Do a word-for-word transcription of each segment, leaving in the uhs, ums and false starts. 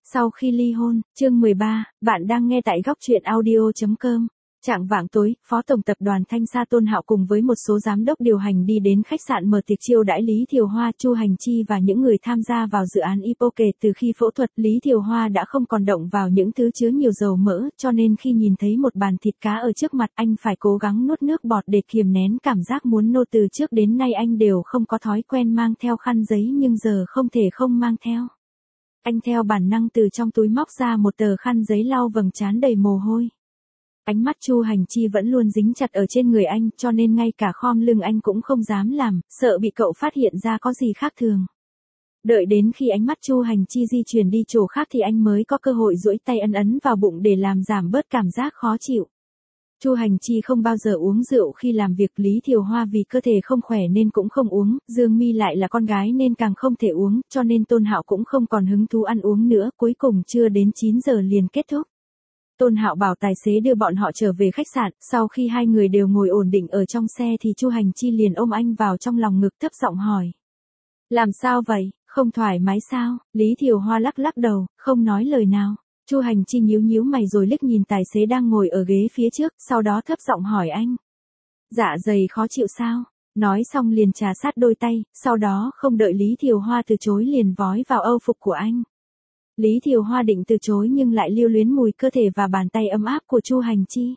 Sau khi ly hôn, chương mười ba, bạn đang nghe tại góc truyện audio chấm com. Trạng vạng tối, Phó Tổng Tập đoàn Thanh Sa Tôn Hạo cùng với một số giám đốc điều hành đi đến khách sạn mở tiệc chiêu đãi Lý Thiều Hoa, Chu Hành Chi và những người tham gia vào dự án i pê o kể từ khi phẫu thuật. Lý Thiều Hoa đã không còn động vào những thứ chứa nhiều dầu mỡ, cho nên khi nhìn thấy một bàn thịt cá ở trước mặt, anh phải cố gắng nuốt nước bọt để kiềm nén cảm giác muốn nôn. Từ trước đến nay anh đều không có thói quen mang theo khăn giấy, nhưng giờ không thể không mang theo. Anh theo bản năng từ trong túi móc ra một tờ khăn giấy lau vầng trán đầy mồ hôi. Ánh mắt Chu Hành Chi vẫn luôn dính chặt ở trên người anh, cho nên ngay cả khom lưng anh cũng không dám làm, sợ bị cậu phát hiện ra có gì khác thường. Đợi đến khi ánh mắt Chu Hành Chi di chuyển đi chỗ khác thì anh mới có cơ hội duỗi tay ấn ấn vào bụng để làm giảm bớt cảm giác khó chịu. Chu Hành Chi không bao giờ uống rượu khi làm việc. Lý Thiều Hoa vì cơ thể không khỏe nên cũng không uống, Dương Mi lại là con gái nên càng không thể uống, cho nên Tôn Hạo cũng không còn hứng thú ăn uống nữa. Cuối cùng chưa đến chín giờ liền kết thúc. Tôn Hạo bảo tài xế đưa bọn họ trở về khách sạn. Sau khi hai người đều ngồi ổn định ở trong xe thì Chu Hành Chi liền ôm anh vào trong lòng ngực, thấp giọng hỏi: làm sao vậy, không thoải mái sao? Lý Thiều Hoa lắc lắc đầu, không nói lời nào. Chu Hành Chi nhíu nhíu mày rồi liếc nhìn tài xế đang ngồi ở ghế phía trước, sau đó thấp giọng hỏi anh: dạ dày khó chịu sao? Nói xong liền trà sát đôi tay, sau đó không đợi Lý Thiều Hoa từ chối liền vói vào âu phục của anh. Lý Thiều Hoa định từ chối nhưng lại lưu luyến mùi cơ thể và bàn tay ấm áp của Chu Hành Chi.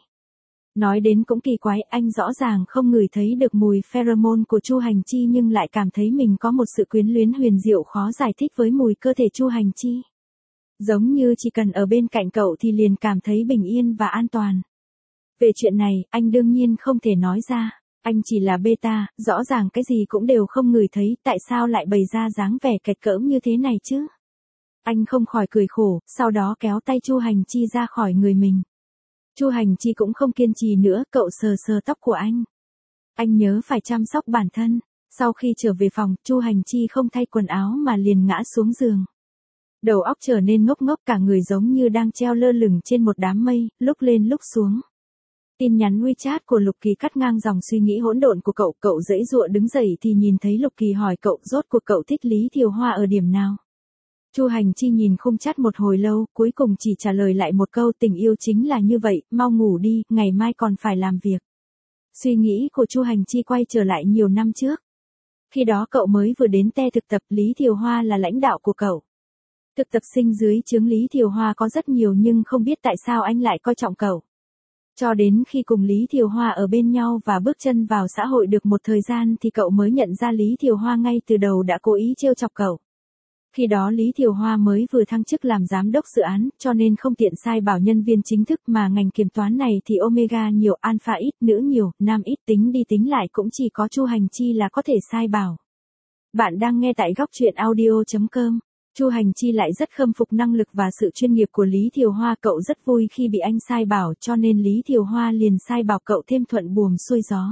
Nói đến cũng kỳ quái, anh rõ ràng không ngửi thấy được mùi pheromone của Chu Hành Chi nhưng lại cảm thấy mình có một sự quyến luyến huyền diệu khó giải thích với mùi cơ thể Chu Hành Chi. Giống như chỉ cần ở bên cạnh cậu thì liền cảm thấy bình yên và an toàn. Về chuyện này, anh đương nhiên không thể nói ra. Anh chỉ là beta, rõ ràng cái gì cũng đều không ngửi thấy, tại sao lại bày ra dáng vẻ kẹt cỡm như thế này chứ? Anh không khỏi cười khổ, sau đó kéo tay Chu Hành Chi ra khỏi người mình. Chu Hành Chi cũng không kiên trì nữa, cậu sờ sờ tóc của anh. Anh nhớ phải chăm sóc bản thân. Sau khi trở về phòng, Chu Hành Chi không thay quần áo mà liền ngã xuống giường. Đầu óc trở nên ngốc ngốc, cả người giống như đang treo lơ lửng trên một đám mây, lúc lên lúc xuống. Tin nhắn WeChat của Lục Kỳ cắt ngang dòng suy nghĩ hỗn độn của cậu, cậu giãy giụa đứng dậy thì nhìn thấy Lục Kỳ hỏi cậu rốt cuộc cậu thích Lý Thiều Hoa ở điểm nào. Chu Hành Chi nhìn khung chat một hồi lâu, cuối cùng chỉ trả lời lại một câu: tình yêu chính là như vậy, mau ngủ đi, ngày mai còn phải làm việc. Suy nghĩ của Chu Hành Chi quay trở lại nhiều năm trước. Khi đó cậu mới vừa đến te thực tập, Lý Thiều Hoa là lãnh đạo của cậu. Thực tập sinh dưới trướng Lý Thiều Hoa có rất nhiều nhưng không biết tại sao anh lại coi trọng cậu. Cho đến khi cùng Lý Thiều Hoa ở bên nhau và bước chân vào xã hội được một thời gian thì cậu mới nhận ra Lý Thiều Hoa ngay từ đầu đã cố ý trêu chọc cậu. Khi đó Lý Thiều Hoa mới vừa thăng chức làm giám đốc dự án, cho nên không tiện sai bảo nhân viên chính thức, mà ngành kiểm toán này thì omega nhiều, alpha ít, nữ nhiều, nam ít, tính đi tính lại cũng chỉ có Chu Hành Chi là có thể sai bảo. Bạn đang nghe tại góc truyện audio chấm com. Chu Hành Chi lại rất khâm phục năng lực và sự chuyên nghiệp của Lý Thiều Hoa, cậu rất vui khi bị anh sai bảo, cho nên Lý Thiều Hoa liền sai bảo cậu thêm thuận buồm xuôi gió.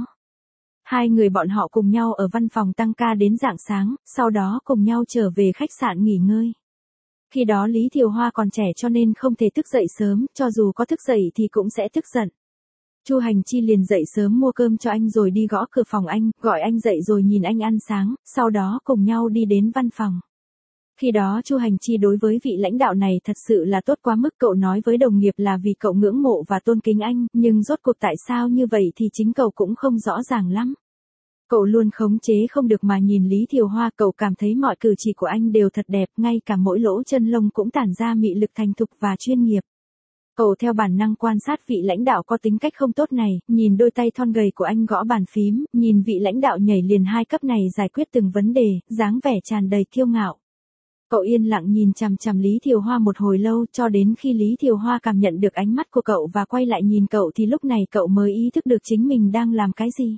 Hai người bọn họ cùng nhau ở văn phòng tăng ca đến rạng sáng, sau đó cùng nhau trở về khách sạn nghỉ ngơi. Khi đó Lý Thiều Hoa còn trẻ cho nên không thể thức dậy sớm, cho dù có thức dậy thì cũng sẽ tức giận. Chu Hành Chi liền dậy sớm mua cơm cho anh rồi đi gõ cửa phòng anh, gọi anh dậy rồi nhìn anh ăn sáng, sau đó cùng nhau đi đến văn phòng. Khi đó Chu Hành Chi đối với vị lãnh đạo này thật sự là tốt quá mức, cậu nói với đồng nghiệp là vì cậu ngưỡng mộ và tôn kính anh, nhưng rốt cuộc tại sao như vậy thì chính cậu cũng không rõ ràng lắm. Cậu luôn khống chế không được mà nhìn Lý Thiều Hoa, cậu cảm thấy mọi cử chỉ của anh đều thật đẹp, ngay cả mỗi lỗ chân lông cũng tản ra mị lực thành thục và chuyên nghiệp. Cậu theo bản năng quan sát vị lãnh đạo có tính cách không tốt này, nhìn đôi tay thon gầy của anh gõ bàn phím, nhìn vị lãnh đạo nhảy liền hai cấp này giải quyết từng vấn đề, dáng vẻ tràn đầy kiêu ngạo. Cậu yên lặng nhìn chằm chằm Lý Thiều Hoa một hồi lâu, cho đến khi Lý Thiều Hoa cảm nhận được ánh mắt của cậu và quay lại nhìn cậu thì lúc này cậu mới ý thức được chính mình đang làm cái gì.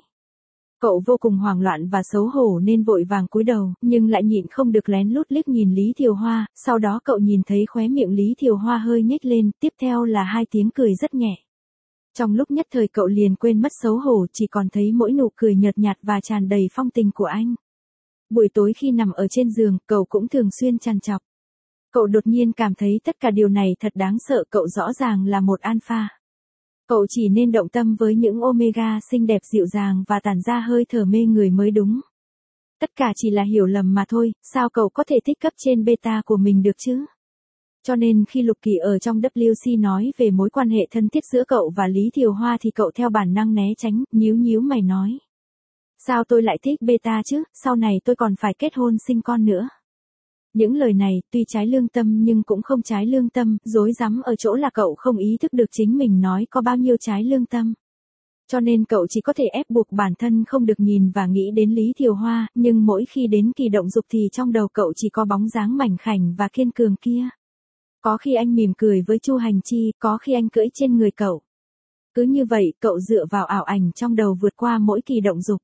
Cậu vô cùng hoảng loạn và xấu hổ nên vội vàng cúi đầu, nhưng lại nhịn không được lén lút liếc nhìn Lý Thiều Hoa, sau đó cậu nhìn thấy khóe miệng Lý Thiều Hoa hơi nhếch lên, tiếp theo là hai tiếng cười rất nhẹ. Trong lúc nhất thời cậu liền quên mất xấu hổ, chỉ còn thấy mỗi nụ cười nhợt nhạt và tràn đầy phong tình của anh. Buổi tối khi nằm ở trên giường, cậu cũng thường xuyên trằn trọc. Cậu đột nhiên cảm thấy tất cả điều này thật đáng sợ, cậu rõ ràng là một alpha. Cậu chỉ nên động tâm với những omega xinh đẹp dịu dàng và tản ra hơi thở mê người mới đúng. Tất cả chỉ là hiểu lầm mà thôi, sao cậu có thể thích cấp trên beta của mình được chứ? Cho nên khi Lục Kỳ ở trong W C nói về mối quan hệ thân thiết giữa cậu và Lý Thiều Hoa thì cậu theo bản năng né tránh, nhíu nhíu mày nói. Sao tôi lại thích beta chứ, sau này tôi còn phải kết hôn sinh con nữa. Những lời này tuy trái lương tâm nhưng cũng không trái lương tâm, rối rắm ở chỗ là cậu không ý thức được chính mình nói có bao nhiêu trái lương tâm. Cho nên cậu chỉ có thể ép buộc bản thân không được nhìn và nghĩ đến Lý Thiều Hoa, nhưng mỗi khi đến kỳ động dục thì trong đầu cậu chỉ có bóng dáng mảnh khảnh và kiên cường kia. Có khi anh mỉm cười với Chu Hành Chi, có khi anh cưỡi trên người cậu. Cứ như vậy, cậu dựa vào ảo ảnh trong đầu vượt qua mỗi kỳ động dục.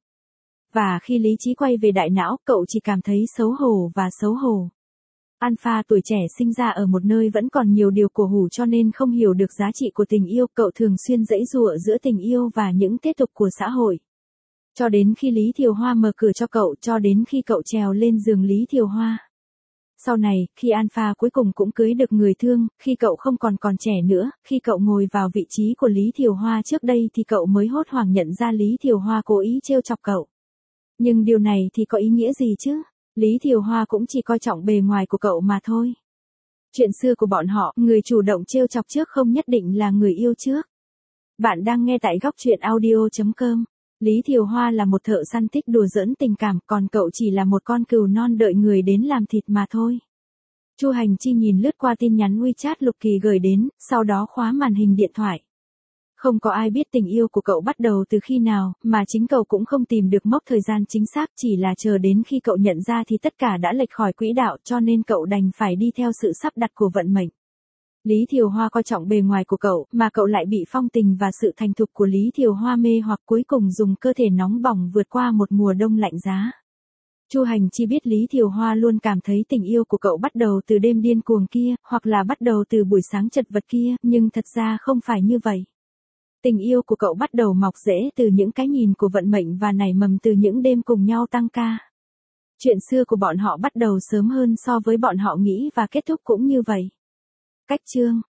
Và khi lý trí quay về đại não, cậu chỉ cảm thấy xấu hổ và xấu hổ. Alpha tuổi trẻ sinh ra ở một nơi vẫn còn nhiều điều cổ hủ cho nên không hiểu được giá trị của tình yêu, cậu thường xuyên giãy giụa giữa tình yêu và những thế tục của xã hội. Cho đến khi Lý Thiều Hoa mở cửa cho cậu, cho đến khi cậu trèo lên giường Lý Thiều Hoa. Sau này, khi Alpha cuối cùng cũng cưới được người thương, khi cậu không còn còn trẻ nữa, khi cậu ngồi vào vị trí của Lý Thiều Hoa trước đây thì cậu mới hốt hoảng nhận ra Lý Thiều Hoa cố ý trêu chọc cậu. Nhưng điều này thì có ý nghĩa gì chứ? Lý Thiều Hoa cũng chỉ coi trọng bề ngoài của cậu mà thôi. Chuyện xưa của bọn họ, người chủ động trêu chọc trước không nhất định là người yêu trước. Bạn đang nghe tại góc truyện audio chấm com. Lý Thiều Hoa là một thợ săn thích đùa giỡn tình cảm, còn cậu chỉ là một con cừu non đợi người đến làm thịt mà thôi. Chu Hành Chi nhìn lướt qua tin nhắn WeChat Lục Kỳ gửi đến, sau đó khóa màn hình điện thoại. Không có ai biết tình yêu của cậu bắt đầu từ khi nào, mà chính cậu cũng không tìm được mốc thời gian chính xác, chỉ là chờ đến khi cậu nhận ra thì tất cả đã lệch khỏi quỹ đạo, cho nên cậu đành phải đi theo sự sắp đặt của vận mệnh. Lý Thiều Hoa coi trọng bề ngoài của cậu, mà cậu lại bị phong tình và sự thành thục của Lý Thiều Hoa mê hoặc, cuối cùng dùng cơ thể nóng bỏng vượt qua một mùa đông lạnh giá. Chu Hành Chi biết Lý Thiều Hoa luôn cảm thấy tình yêu của cậu bắt đầu từ đêm điên cuồng kia, hoặc là bắt đầu từ buổi sáng chật vật kia, nhưng thật ra không phải như vậy. Tình yêu của cậu bắt đầu mọc rễ từ những cái nhìn của vận mệnh và nảy mầm từ những đêm cùng nhau tăng ca. Chuyện xưa của bọn họ bắt đầu sớm hơn so với bọn họ nghĩ và kết thúc cũng như vậy. Cách chương